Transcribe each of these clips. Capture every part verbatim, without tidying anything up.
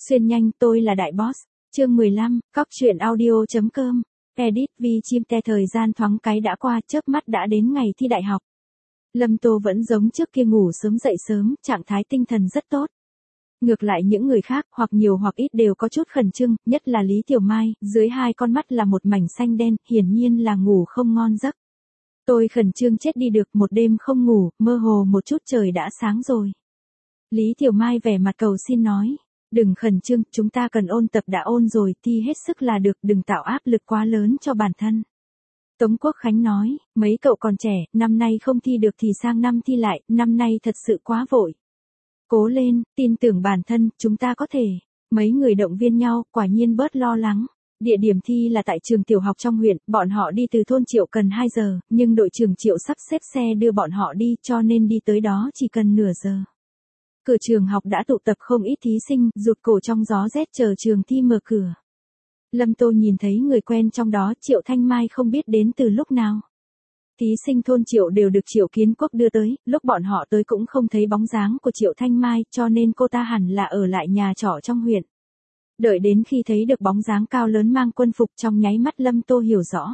Xuyên nhanh, tôi là đại boss. Chương mười lăm, cóc truyện audio chấm com. Edit vì chim te thời gian thoáng cái đã qua, chớp mắt đã đến ngày thi đại học. Lâm Tô vẫn giống trước kia ngủ sớm dậy sớm, trạng thái tinh thần rất tốt. Ngược lại những người khác, hoặc nhiều hoặc ít đều có chút khẩn trương, nhất là Lý Tiểu Mai, dưới hai con mắt là một mảnh xanh đen, hiển nhiên là ngủ không ngon giấc. Tôi khẩn trương chết đi được, một đêm không ngủ, mơ hồ một chút trời đã sáng rồi. Lý Tiểu Mai vẻ mặt cầu xin nói, đừng khẩn trương, chúng ta cần ôn tập đã ôn rồi, thi hết sức là được, đừng tạo áp lực quá lớn cho bản thân. Tống Quốc Khánh nói, mấy cậu còn trẻ, năm nay không thi được thì sang năm thi lại, năm nay thật sự quá vội. Cố lên, tin tưởng bản thân, chúng ta có thể. Mấy người động viên nhau, quả nhiên bớt lo lắng. Địa điểm thi là tại trường tiểu học trong huyện, bọn họ đi từ thôn Triệu cần hai giờ, nhưng đội trưởng Triệu sắp xếp xe đưa bọn họ đi, cho nên đi tới đó chỉ cần nửa giờ. Cửa trường học đã tụ tập không ít thí sinh, rụt cổ trong gió rét chờ trường thi mở cửa. Lâm Tô nhìn thấy người quen trong đó, Triệu Thanh Mai không biết đến từ lúc nào. Thí sinh thôn Triệu đều được Triệu Kiến Quốc đưa tới, lúc bọn họ tới cũng không thấy bóng dáng của Triệu Thanh Mai, cho nên cô ta hẳn là ở lại nhà trọ trong huyện. Đợi đến khi thấy được bóng dáng cao lớn mang quân phục, trong nháy mắt Lâm Tô hiểu rõ.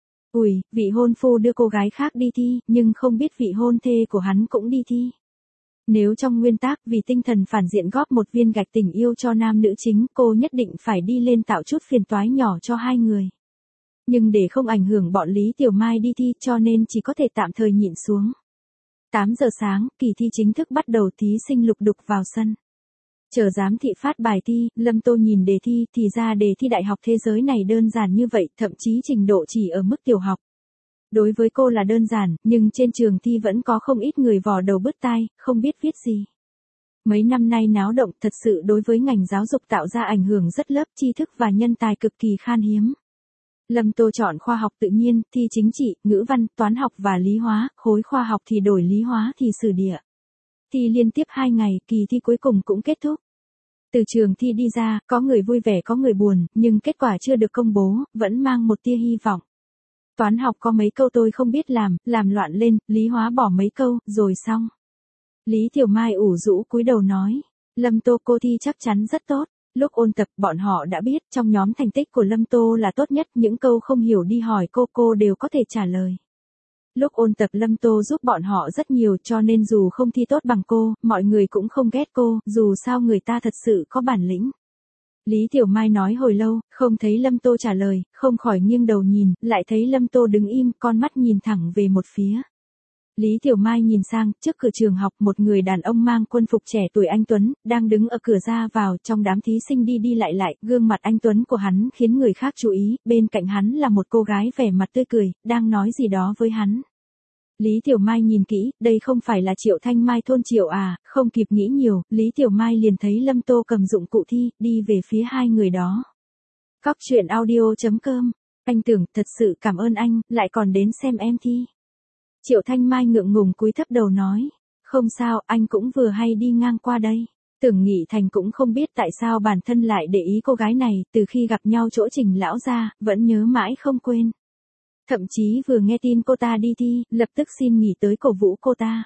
Ui, vị hôn phu đưa cô gái khác đi thi, nhưng không biết vị hôn thê của hắn cũng đi thi. Nếu trong nguyên tắc vì tinh thần phản diện góp một viên gạch tình yêu cho nam nữ chính, cô nhất định phải đi lên tạo chút phiền toái nhỏ cho hai người. Nhưng để không ảnh hưởng bọn Lý Tiểu Mai đi thi, cho nên chỉ có thể tạm thời nhịn xuống. tám giờ sáng, kỳ thi chính thức bắt đầu, thí sinh lục đục vào sân. Chờ giám thị phát bài thi, Lâm Tô nhìn đề thi, thì ra đề thi đại học thế giới này đơn giản như vậy, thậm chí trình độ chỉ ở mức tiểu học. Đối với cô là đơn giản, nhưng trên trường thi vẫn có không ít người vò đầu bứt tai, không biết viết gì. Mấy năm nay náo động, thật sự đối với ngành giáo dục tạo ra ảnh hưởng rất lớp tri thức và nhân tài cực kỳ khan hiếm. Lâm Tô chọn khoa học tự nhiên, thi chính trị, ngữ văn, toán học và lý hóa, khối khoa học thì đổi lý hóa thì sử địa. Thi liên tiếp hai ngày, kỳ thi cuối cùng cũng kết thúc. Từ trường thi đi ra, có người vui vẻ có người buồn, nhưng kết quả chưa được công bố, vẫn mang một tia hy vọng. Toán học có mấy câu tôi không biết làm, làm loạn lên, lý hóa bỏ mấy câu, rồi xong. Lý Tiểu Mai ủ rũ cúi đầu nói, Lâm Tô cô thi chắc chắn rất tốt. Lúc ôn tập bọn họ đã biết trong nhóm thành tích của Lâm Tô là tốt nhất, những câu không hiểu đi hỏi cô cô đều có thể trả lời. Lúc ôn tập Lâm Tô giúp bọn họ rất nhiều, cho nên dù không thi tốt bằng cô, mọi người cũng không ghét cô, dù sao người ta thật sự có bản lĩnh. Lý Tiểu Mai nói hồi lâu, không thấy Lâm Tô trả lời, không khỏi nghiêng đầu nhìn, lại thấy Lâm Tô đứng im, con mắt nhìn thẳng về một phía. Lý Tiểu Mai nhìn sang, trước cửa trường học một người đàn ông mang quân phục trẻ tuổi anh Tuấn, đang đứng ở cửa ra vào, trong đám thí sinh đi đi lại lại, gương mặt anh Tuấn của hắn khiến người khác chú ý, bên cạnh hắn là một cô gái vẻ mặt tươi cười, đang nói gì đó với hắn. Lý Tiểu Mai nhìn kỹ, đây không phải là Triệu Thanh Mai thôn Triệu à, không kịp nghĩ nhiều, Lý Tiểu Mai liền thấy Lâm Tô cầm dụng cụ thi, đi về phía hai người đó. Cóc truyện audio chấm com, anh Tưởng, thật sự cảm ơn anh, lại còn đến xem em thi. Triệu Thanh Mai ngượng ngùng cúi thấp đầu nói, không sao, anh cũng vừa hay đi ngang qua đây. Tưởng Nghị Thành cũng không biết tại sao bản thân lại để ý cô gái này, từ khi gặp nhau chỗ Trình lão ra, vẫn nhớ mãi không quên. Thậm chí vừa nghe tin cô ta đi thi, lập tức xin nghỉ tới cổ vũ cô ta.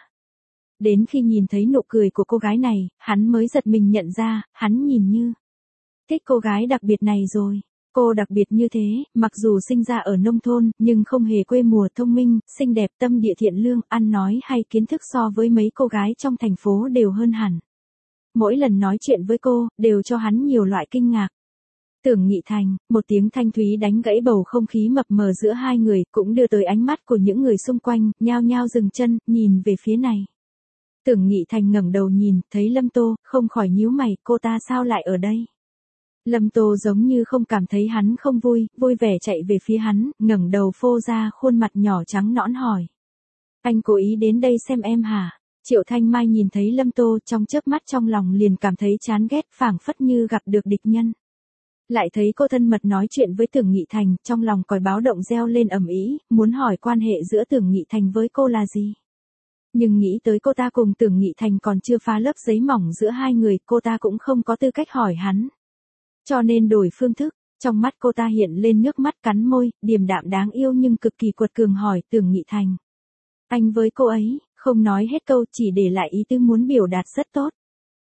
Đến khi nhìn thấy nụ cười của cô gái này, hắn mới giật mình nhận ra, hắn nhìn như thích cô gái đặc biệt này rồi. Cô đặc biệt như thế, mặc dù sinh ra ở nông thôn, nhưng không hề quê mùa, thông minh, xinh đẹp, tâm địa thiện lương, ăn nói hay kiến thức so với mấy cô gái trong thành phố đều hơn hẳn. Mỗi lần nói chuyện với cô, đều cho hắn nhiều loại kinh ngạc. Tưởng Nghị Thành, một tiếng thanh thúy đánh gãy bầu không khí mập mờ giữa hai người, cũng đưa tới ánh mắt của những người xung quanh, nhao nhao dừng chân, nhìn về phía này. Tưởng Nghị Thành ngẩng đầu nhìn, thấy Lâm Tô, không khỏi nhíu mày, cô ta sao lại ở đây? Lâm Tô giống như không cảm thấy hắn không vui, vui vẻ chạy về phía hắn, ngẩng đầu phô ra khuôn mặt nhỏ trắng nõn hỏi. Anh cố ý đến đây xem em hả? Triệu Thanh Mai nhìn thấy Lâm Tô, trong chớp mắt trong lòng liền cảm thấy chán ghét, phảng phất như gặp được địch nhân. Lại thấy cô thân mật nói chuyện với Tưởng Nghị Thành, trong lòng còi báo động reo lên ầm ĩ, muốn hỏi quan hệ giữa Tưởng Nghị Thành với cô là gì. Nhưng nghĩ tới cô ta cùng Tưởng Nghị Thành còn chưa phá lớp giấy mỏng giữa hai người, cô ta cũng không có tư cách hỏi hắn. Cho nên đổi phương thức, trong mắt cô ta hiện lên nước mắt, cắn môi, điềm đạm đáng yêu nhưng cực kỳ quật cường hỏi Tưởng Nghị Thành. Anh với cô ấy, không nói hết câu, chỉ để lại ý tứ muốn biểu đạt rất tốt.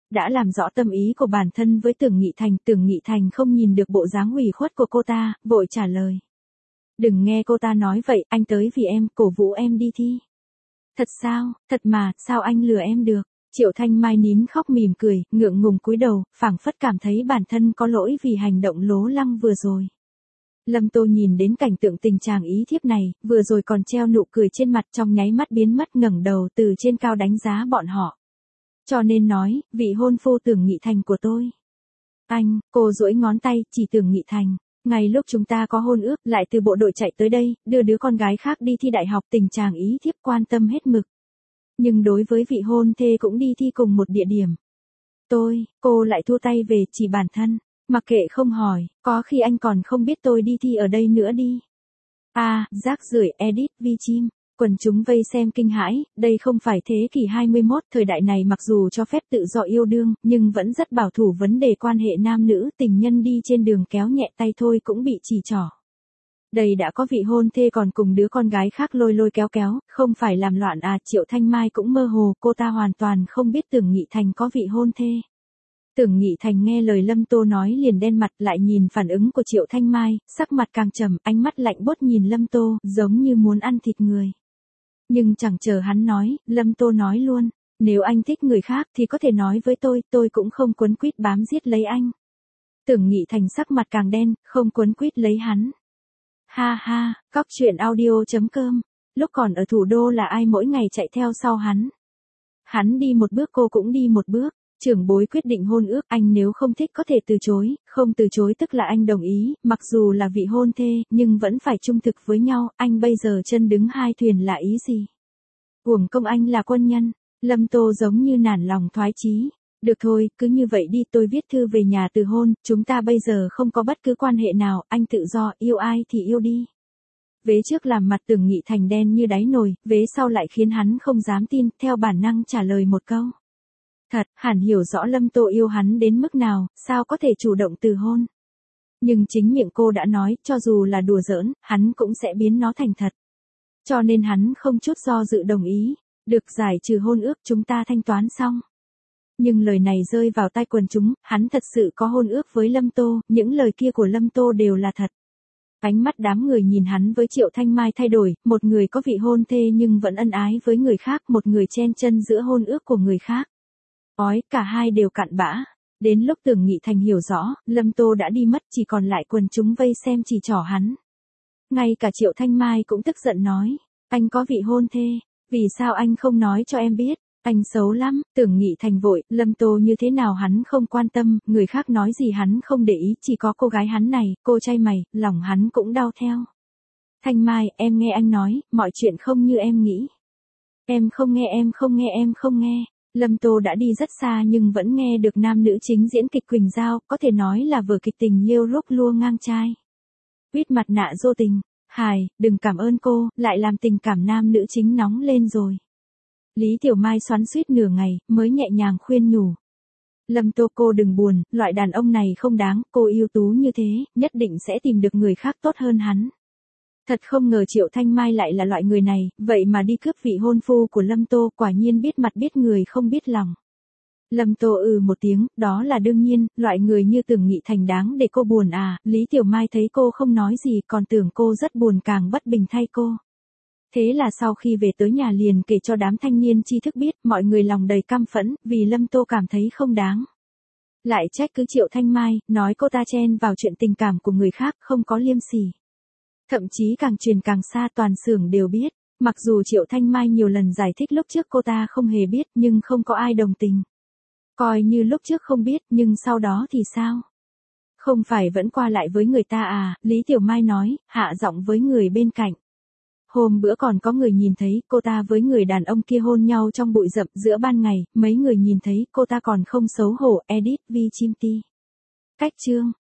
đã làm rõ tâm ý của bản thân với Tưởng Nghị Thành. Tưởng Nghị Thành không nhìn được bộ dáng ủy khuất của cô ta, vội trả lời. Đừng nghe cô ta nói vậy, anh tới vì em, cổ vũ em đi thi. Thật sao, thật mà, sao anh lừa em được? Triệu Thanh Mai nín khóc mỉm cười, ngượng ngùng cúi đầu, phảng phất cảm thấy bản thân có lỗi vì hành động lố lăng vừa rồi. Lâm Tô nhìn đến cảnh tượng tình chàng ý thiếp này, vừa rồi còn treo nụ cười trên mặt, trong nháy mắt biến mất, ngẩng đầu từ trên cao đánh giá bọn họ. Cho nên nói, vị hôn phu Tưởng Nghị Thành của tôi. Anh, cô duỗi ngón tay, chỉ Tưởng Nghị Thành. Ngay lúc chúng ta có hôn ước, lại từ bộ đội chạy tới đây, đưa đứa con gái khác đi thi đại học, tình chàng ý thiếp quan tâm hết mực. Nhưng đối với vị hôn thê cũng đi thi cùng một địa điểm. Tôi, cô lại thua tay về, chỉ bản thân. Mặc kệ không hỏi, có khi anh còn không biết tôi đi thi ở đây nữa đi. À, rác rưởi edit vi chim. Quần chúng vây xem kinh hãi, đây không phải thế kỷ hai mươi mốt, thời đại này mặc dù cho phép tự do yêu đương, nhưng vẫn rất bảo thủ vấn đề quan hệ nam nữ, tình nhân đi trên đường kéo nhẹ tay thôi cũng bị chỉ trỏ. Đây đã có vị hôn thê còn cùng đứa con gái khác lôi lôi kéo kéo, không phải làm loạn à? Triệu Thanh Mai cũng mơ hồ, cô ta hoàn toàn không biết Tưởng Nghị Thành có vị hôn thê. Tưởng Nghị Thành nghe lời Lâm Tô nói liền đen mặt, lại nhìn phản ứng của Triệu Thanh Mai, sắc mặt càng trầm, ánh mắt lạnh buốt nhìn Lâm Tô, giống như muốn ăn thịt người. Nhưng chẳng chờ hắn nói, Lâm Tô nói luôn, nếu anh thích người khác thì có thể nói với tôi, tôi cũng không quấn quýt bám giết lấy anh. Tưởng Nghị Thành sắc mặt càng đen, không quấn quýt lấy hắn. Ha ha, cóc truyện audio chấm com, lúc còn ở thủ đô là ai mỗi ngày chạy theo sau hắn. Hắn đi một bước cô cũng đi một bước, trưởng bối quyết định hôn ước, anh nếu không thích có thể từ chối, không từ chối tức là anh đồng ý, mặc dù là vị hôn thê, nhưng vẫn phải trung thực với nhau, anh bây giờ chân đứng hai thuyền là ý gì? Uổng công anh là quân nhân. Lâm Tô giống như nản lòng thoái chí. Được thôi, cứ như vậy đi, tôi viết thư về nhà từ hôn, chúng ta bây giờ không có bất cứ quan hệ nào, anh tự do, yêu ai thì yêu đi. Vế trước làm mặt Tưởng Nghị Thành đen như đáy nồi, vế sau lại khiến hắn không dám tin, theo bản năng trả lời một câu. Thật, hẳn hiểu rõ Lâm Tô yêu hắn đến mức nào, sao có thể chủ động từ hôn. Nhưng chính miệng cô đã nói, cho dù là đùa giỡn, hắn cũng sẽ biến nó thành thật. Cho nên hắn không chút do dự đồng ý, được giải trừ hôn ước, chúng ta thanh toán xong. Nhưng lời này rơi vào tai quần chúng, hắn thật sự có hôn ước với Lâm Tô, những lời kia của Lâm Tô đều là thật. Ánh mắt đám người nhìn hắn với Triệu Thanh Mai thay đổi, một người có vị hôn thê nhưng vẫn ân ái với người khác, một người chen chân giữa hôn ước của người khác. Ói, cả hai đều cặn bã. Đến lúc Tưởng Nghị Thành hiểu rõ, Lâm Tô đã đi mất, chỉ còn lại quần chúng vây xem chỉ trỏ hắn. Ngay cả Triệu Thanh Mai cũng tức giận nói, anh có vị hôn thê, vì sao anh không nói cho em biết, anh xấu lắm. Tưởng Nghị Thành vội, Lâm Tô như thế nào hắn không quan tâm, người khác nói gì hắn không để ý, chỉ có cô gái hắn này, cô trai mày, lòng hắn cũng đau theo. Thanh Mai, em nghe anh nói, mọi chuyện không như em nghĩ. Em không nghe em không nghe em không nghe. Lâm Tô đã đi rất xa nhưng vẫn nghe được nam nữ chính diễn kịch Quỳnh Giao, có thể nói là vở kịch tình yêu lúc lua ngang trai. Quýt mặt nạ dô tình, hài, đừng cảm ơn cô, lại làm tình cảm nam nữ chính nóng lên rồi. Lý Tiểu Mai xoắn xuýt nửa ngày, mới nhẹ nhàng khuyên nhủ. Lâm Tô cô đừng buồn, loại đàn ông này không đáng, cô ưu tú như thế, nhất định sẽ tìm được người khác tốt hơn hắn. Thật không ngờ Triệu Thanh Mai lại là loại người này, vậy mà đi cướp vị hôn phu của Lâm Tô, quả nhiên biết mặt biết người không biết lòng. Lâm Tô ừ một tiếng, đó là đương nhiên, loại người như Tưởng Nghị Thành đáng để cô buồn à, Lý Tiểu Mai thấy cô không nói gì, còn tưởng cô rất buồn càng bất bình thay cô. Thế là sau khi về tới nhà liền kể cho đám thanh niên tri thức biết, mọi người lòng đầy căm phẫn, vì Lâm Tô cảm thấy không đáng. Lại trách cứ Triệu Thanh Mai, nói cô ta chen vào chuyện tình cảm của người khác, không có liêm sỉ. Thậm chí càng truyền càng xa, toàn xưởng đều biết, mặc dù Triệu Thanh Mai nhiều lần giải thích lúc trước cô ta không hề biết nhưng không có ai đồng tình. Coi như lúc trước không biết nhưng sau đó thì sao? Không phải vẫn qua lại với người ta à, Lý Tiểu Mai nói, hạ giọng với người bên cạnh. Hôm bữa còn có người nhìn thấy cô ta với người đàn ông kia hôn nhau trong bụi rậm giữa ban ngày, mấy người nhìn thấy cô ta còn không xấu hổ, edit vi chim ti. Cách chương.